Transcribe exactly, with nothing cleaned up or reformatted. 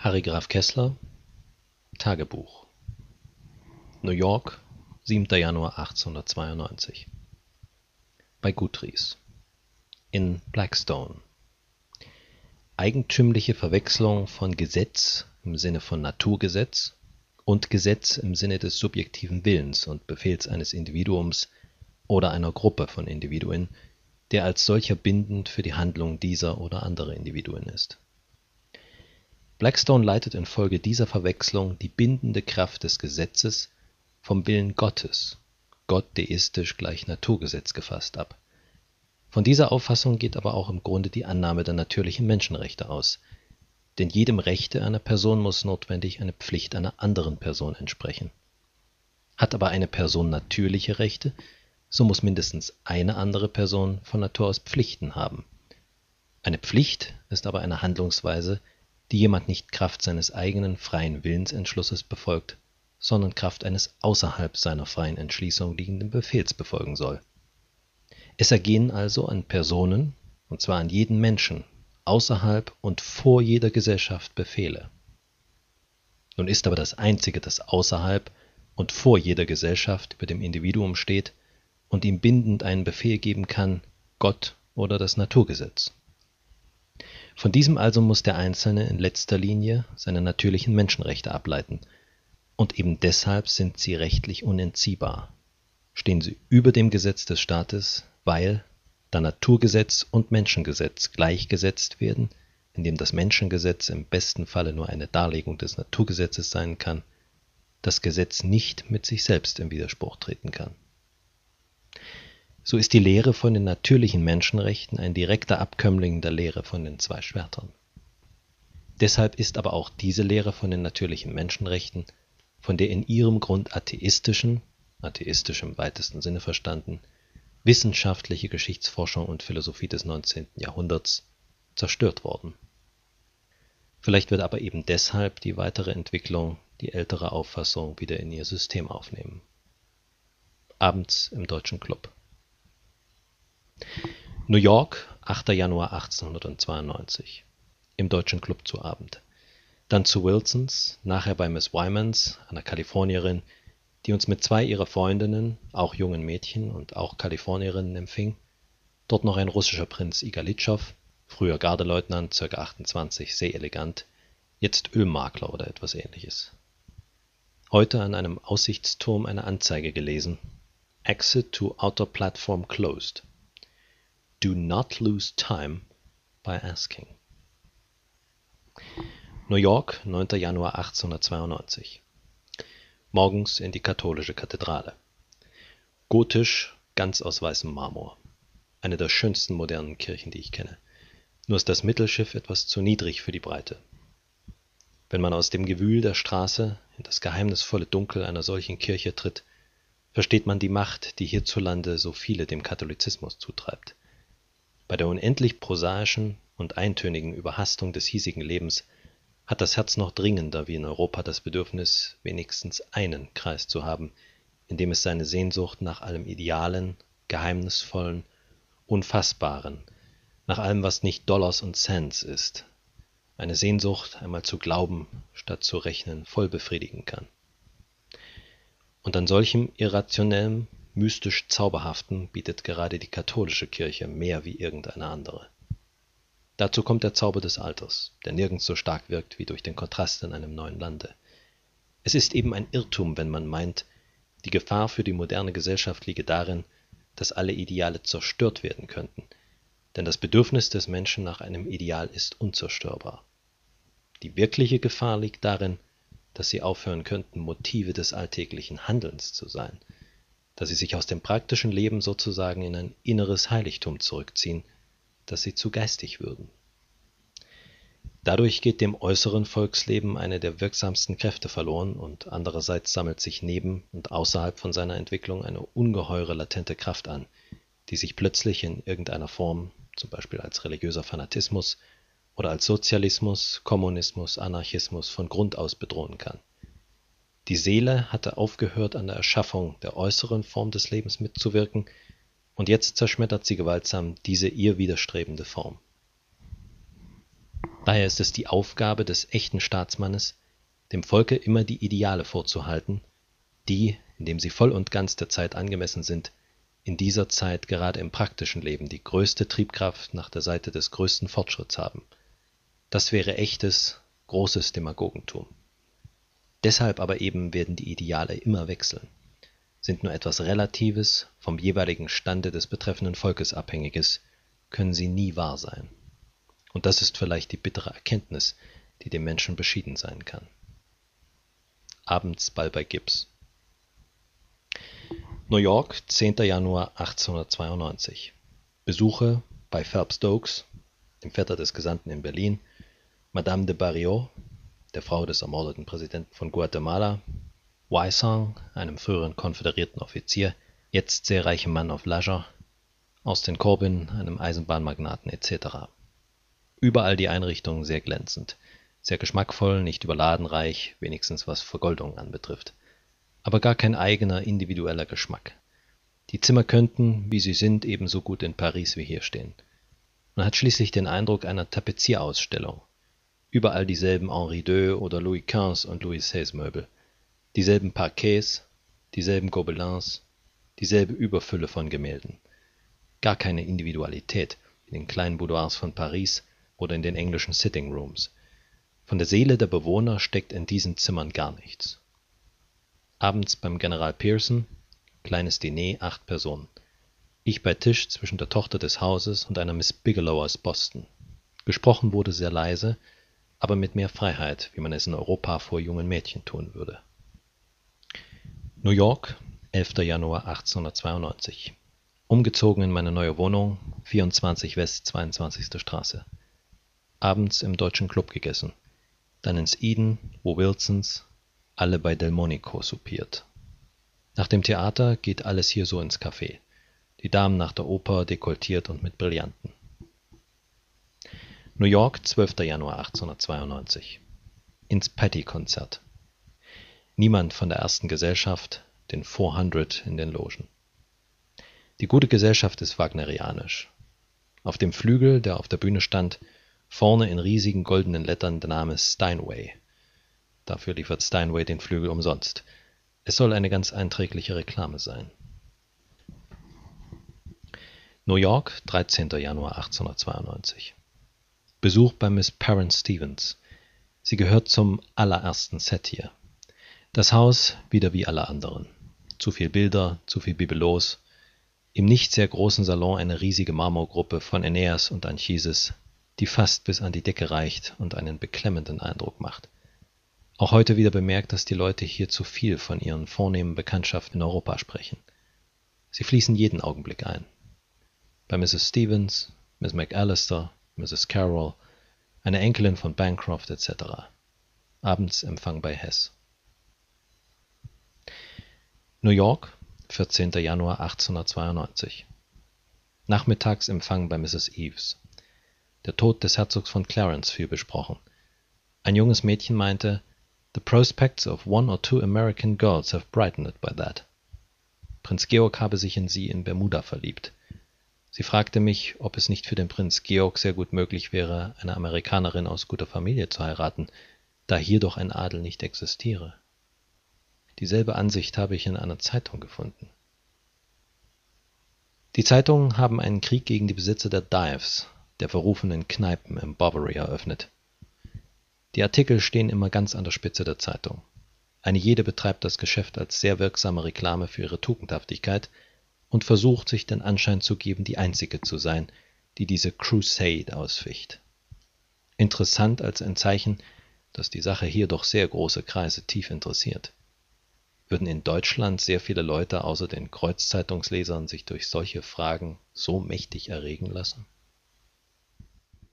Harry Graf Kessler, Tagebuch. New York, siebter Januar achtzehnhundertzweiundneunzig. Bei Guthries. In Blackstone. Eigentümliche Verwechslung von Gesetz im Sinne von Naturgesetz und Gesetz im Sinne des subjektiven Willens und Befehls eines Individuums oder einer Gruppe von Individuen, der als solcher bindend für die Handlung dieser oder anderer Individuen ist. Blackstone leitet infolge dieser Verwechslung die bindende Kraft des Gesetzes vom Willen Gottes, Gott deistisch gleich Naturgesetz gefasst, ab. Von dieser Auffassung geht aber auch im Grunde die Annahme der natürlichen Menschenrechte aus, denn jedem Rechte einer Person muss notwendig eine Pflicht einer anderen Person entsprechen. Hat aber eine Person natürliche Rechte, so muss mindestens eine andere Person von Natur aus Pflichten haben. Eine Pflicht ist aber eine Handlungsweise, die jemand nicht Kraft seines eigenen freien Willensentschlusses befolgt, sondern Kraft eines außerhalb seiner freien Entschließung liegenden Befehls befolgen soll. Es ergehen also an Personen, und zwar an jeden Menschen, außerhalb und vor jeder Gesellschaft Befehle. Nun ist aber das Einzige, das außerhalb und vor jeder Gesellschaft über dem Individuum steht und ihm bindend einen Befehl geben kann, Gott oder das Naturgesetz. Von diesem also muss der Einzelne in letzter Linie seine natürlichen Menschenrechte ableiten, und eben deshalb sind sie rechtlich unentziehbar. Stehen sie über dem Gesetz des Staates, weil, da Naturgesetz und Menschengesetz gleichgesetzt werden, indem das Menschengesetz im besten Falle nur eine Darlegung des Naturgesetzes sein kann, das Gesetz nicht mit sich selbst in Widerspruch treten kann. So ist die Lehre von den natürlichen Menschenrechten ein direkter Abkömmling der Lehre von den zwei Schwertern. Deshalb ist aber auch diese Lehre von den natürlichen Menschenrechten, von der in ihrem Grund atheistischen, atheistisch im weitesten Sinne verstanden, wissenschaftliche Geschichtsforschung und Philosophie des neunzehnten Jahrhunderts, zerstört worden. Vielleicht wird aber eben deshalb die weitere Entwicklung die ältere Auffassung wieder in ihr System aufnehmen. Abends im Deutschen Club. New York, achter Januar achtzehnhundertzweiundneunzig. Im Deutschen Club zu Abend. Dann zu Wilsons, nachher bei Miss Wymans, einer Kalifornierin, die uns mit zwei ihrer Freundinnen, auch jungen Mädchen und auch Kalifornierinnen, empfing. Dort noch ein russischer Prinz Igalitschow, früher Gardeleutnant, ca. achtundzwanzig, sehr elegant, jetzt Ölmakler oder etwas ähnliches. Heute an einem Aussichtsturm eine Anzeige gelesen. Exit to outer platform closed. Do not lose time by asking. New York, neunter Januar achtzehnhundertzweiundneunzig. Morgens in die katholische Kathedrale. Gotisch, ganz aus weißem Marmor. Eine der schönsten modernen Kirchen, die ich kenne. Nur ist das Mittelschiff etwas zu niedrig für die Breite. Wenn man aus dem Gewühl der Straße in das geheimnisvolle Dunkel einer solchen Kirche tritt, versteht man die Macht, die hierzulande so viele dem Katholizismus zutreibt. Bei der unendlich prosaischen und eintönigen Überhastung des hiesigen Lebens hat das Herz noch dringender wie in Europa das Bedürfnis, wenigstens einen Kreis zu haben, in dem es seine Sehnsucht nach allem Idealen, Geheimnisvollen, Unfassbaren, nach allem, was nicht Dollars und Cents ist, eine Sehnsucht, einmal zu glauben, statt zu rechnen, voll befriedigen kann. Und an solchem irrationellem, mystisch Zauberhaften bietet gerade die katholische Kirche mehr wie irgendeine andere. Dazu kommt der Zauber des Alters, der nirgends so stark wirkt wie durch den Kontrast in einem neuen Lande. Es ist eben ein Irrtum, wenn man meint, die Gefahr für die moderne Gesellschaft liege darin, dass alle Ideale zerstört werden könnten, denn das Bedürfnis des Menschen nach einem Ideal ist unzerstörbar. Die wirkliche Gefahr liegt darin, dass sie aufhören könnten, Motive des alltäglichen Handelns zu sein, dass sie sich aus dem praktischen Leben sozusagen in ein inneres Heiligtum zurückziehen, dass sie zu geistig würden. Dadurch geht dem äußeren Volksleben eine der wirksamsten Kräfte verloren und andererseits sammelt sich neben und außerhalb von seiner Entwicklung eine ungeheure latente Kraft an, die sich plötzlich in irgendeiner Form, zum Beispiel als religiöser Fanatismus oder als Sozialismus, Kommunismus, Anarchismus, von Grund aus bedrohen kann. Die Seele hatte aufgehört, an der Erschaffung der äußeren Form des Lebens mitzuwirken, und jetzt zerschmettert sie gewaltsam diese ihr widerstrebende Form. Daher ist es die Aufgabe des echten Staatsmannes, dem Volke immer die Ideale vorzuhalten, die, indem sie voll und ganz der Zeit angemessen sind, in dieser Zeit gerade im praktischen Leben die größte Triebkraft nach der Seite des größten Fortschritts haben. Das wäre echtes, großes Demagogentum. Deshalb aber eben werden die Ideale immer wechseln, sind nur etwas Relatives, vom jeweiligen Stande des betreffenden Volkes Abhängiges, können sie nie wahr sein. Und das ist vielleicht die bittere Erkenntnis, die dem Menschen beschieden sein kann. Abends Ball bei Gibbs. New York, zehnter Januar achtzehnhundertzweiundneunzig. Besuche bei Phelps Stokes, dem Vetter des Gesandten in Berlin, Madame de Barriot, der Frau des ermordeten Präsidenten von Guatemala, Wysong, einem früheren konföderierten Offizier, jetzt sehr reichem Mann auf Leisure, Austin Corbin, einem Eisenbahnmagnaten et cetera. Überall die Einrichtungen sehr glänzend, sehr geschmackvoll, nicht überladen reich, wenigstens was Vergoldung anbetrifft. Aber gar kein eigener, individueller Geschmack. Die Zimmer könnten, wie sie sind, ebenso gut in Paris wie hier stehen. Man hat schließlich den Eindruck einer Tapezierausstellung. Überall dieselben Henri deux oder Louis quinze und Louis seize Möbel. Dieselben Parquets, dieselben Gobelins, dieselbe Überfülle von Gemälden. Gar keine Individualität, in den kleinen Boudoirs von Paris oder in den englischen Sitting Rooms. Von der Seele der Bewohner steckt in diesen Zimmern gar nichts. Abends beim General Pearson, kleines Diner, acht Personen. Ich bei Tisch zwischen der Tochter des Hauses und einer Miss Bigelow aus Boston. Gesprochen wurde sehr leise, aber mit mehr Freiheit, wie man es in Europa vor jungen Mädchen tun würde. New York, elfter Januar achtzehnhundertzweiundneunzig. Umgezogen in meine neue Wohnung, vierundzwanzig West zweiundzwanzigste Straße. Abends im deutschen Club gegessen. Dann ins Eden, wo Wilsons, alle bei Delmonico soupiert. Nach dem Theater geht alles hier so ins Café. Die Damen nach der Oper dekoltiert und mit Brillanten. New York, zwölfter Januar achtzehnhundertzweiundneunzig. Ins Patti-Konzert. Niemand von der ersten Gesellschaft, den vierhundert in den Logen. Die gute Gesellschaft ist wagnerianisch. Auf dem Flügel, der auf der Bühne stand, vorne in riesigen goldenen Lettern der Name Steinway. Dafür liefert Steinway den Flügel umsonst. Es soll eine ganz einträgliche Reklame sein. New York, dreizehnter Januar achtzehnhundertzweiundneunzig. Besuch bei Miss Perrin Stevens. Sie gehört zum allerersten Set hier. Das Haus wieder wie alle anderen. Zu viel Bilder, zu viel Bibelots. Im nicht sehr großen Salon eine riesige Marmorgruppe von Aeneas und Anchises, die fast bis an die Decke reicht und einen beklemmenden Eindruck macht. Auch heute wieder bemerkt, dass die Leute hier zu viel von ihren vornehmen Bekanntschaften in Europa sprechen. Sie fließen jeden Augenblick ein. Bei Misses Stevens, Miss McAllister, Misses Carroll, eine Enkelin von Bancroft et cetera. Abends Empfang bei Hess. New York, vierzehnter Januar achtzehnhundertzweiundneunzig. Nachmittags Empfang bei Misses Eves. Der Tod des Herzogs von Clarence viel besprochen. Ein junges Mädchen meinte, "The prospects of one or two American girls have brightened by that." Prinz Georg habe sich in sie in Bermuda verliebt. Sie fragte mich, ob es nicht für den Prinz Georg sehr gut möglich wäre, eine Amerikanerin aus guter Familie zu heiraten, da hier doch ein Adel nicht existiere. Dieselbe Ansicht habe ich in einer Zeitung gefunden. Die Zeitungen haben einen Krieg gegen die Besitzer der Dives, der verrufenen Kneipen im Bovary, eröffnet. Die Artikel stehen immer ganz an der Spitze der Zeitung. Eine jede betreibt das Geschäft als sehr wirksame Reklame für ihre Tugendhaftigkeit und versucht, sich den Anschein zu geben, die einzige zu sein, die diese Crusade ausficht. Interessant als ein Zeichen, dass die Sache hier doch sehr große Kreise tief interessiert. Würden in Deutschland sehr viele Leute außer den Kreuzzeitungslesern sich durch solche Fragen so mächtig erregen lassen?